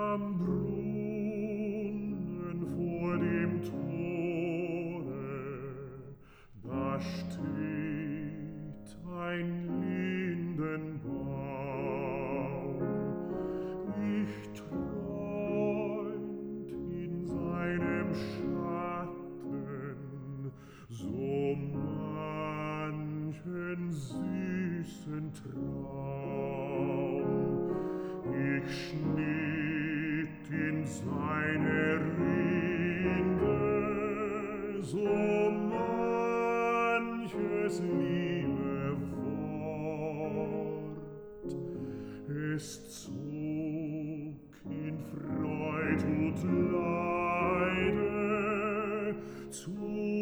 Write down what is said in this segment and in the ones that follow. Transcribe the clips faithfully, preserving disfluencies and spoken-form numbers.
Am Brunnen vor dem Tore, da steht ein Lindenbaum. Ich träumt in seinem Schatten so manchen süßen Traum. Ich schnitt in seine Rinde so manches liebe Wort. Es zog in Freud und Leide zu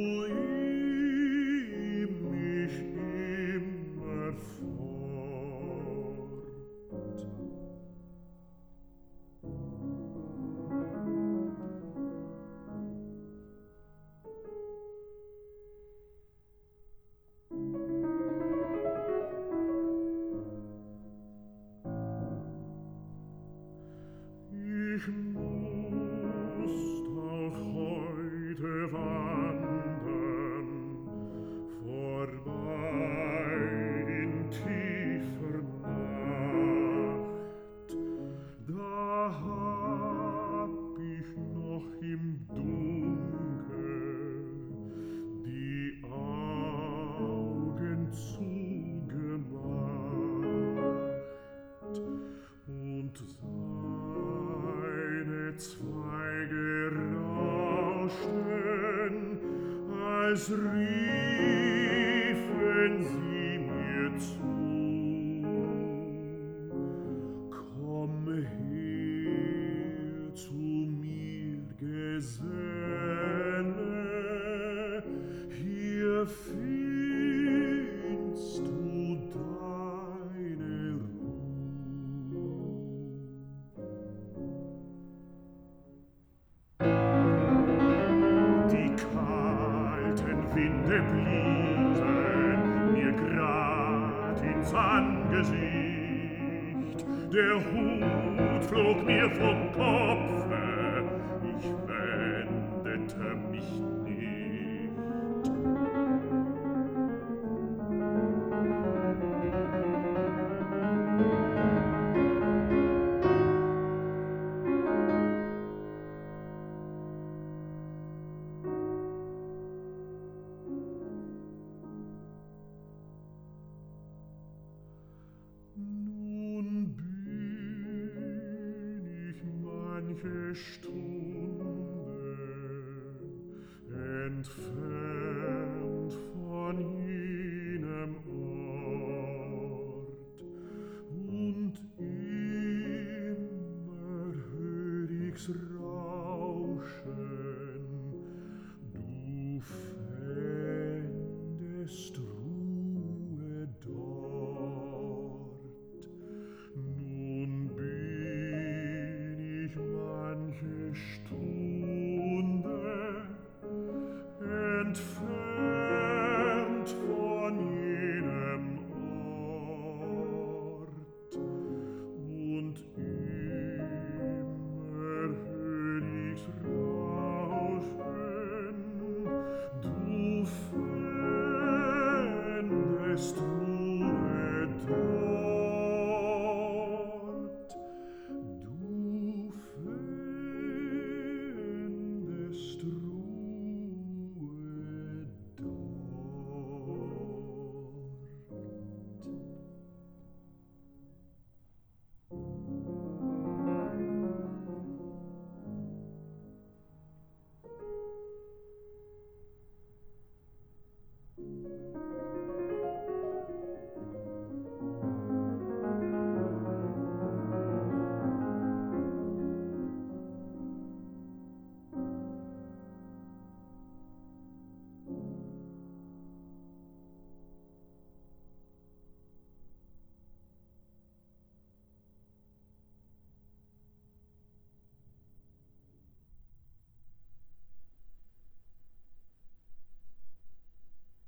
ihm mich immer fort. Ich mußt auch heute wandern, vorbei in tiefer Nacht. Da hab ich noch im Dunkel die Augen zugemacht und seine Zweige rauschten, als riefen sie mir zu. Komm her zu mir, Geselle, hier findst du deine Ruh. Die kalten Winde bliesen mir grad ins Angesicht, der Hut flog mir vom Kopfe, ich wendete mich nicht. Nun bin ich manche Stunde entfernt von jenem Ort, und immer hör ich's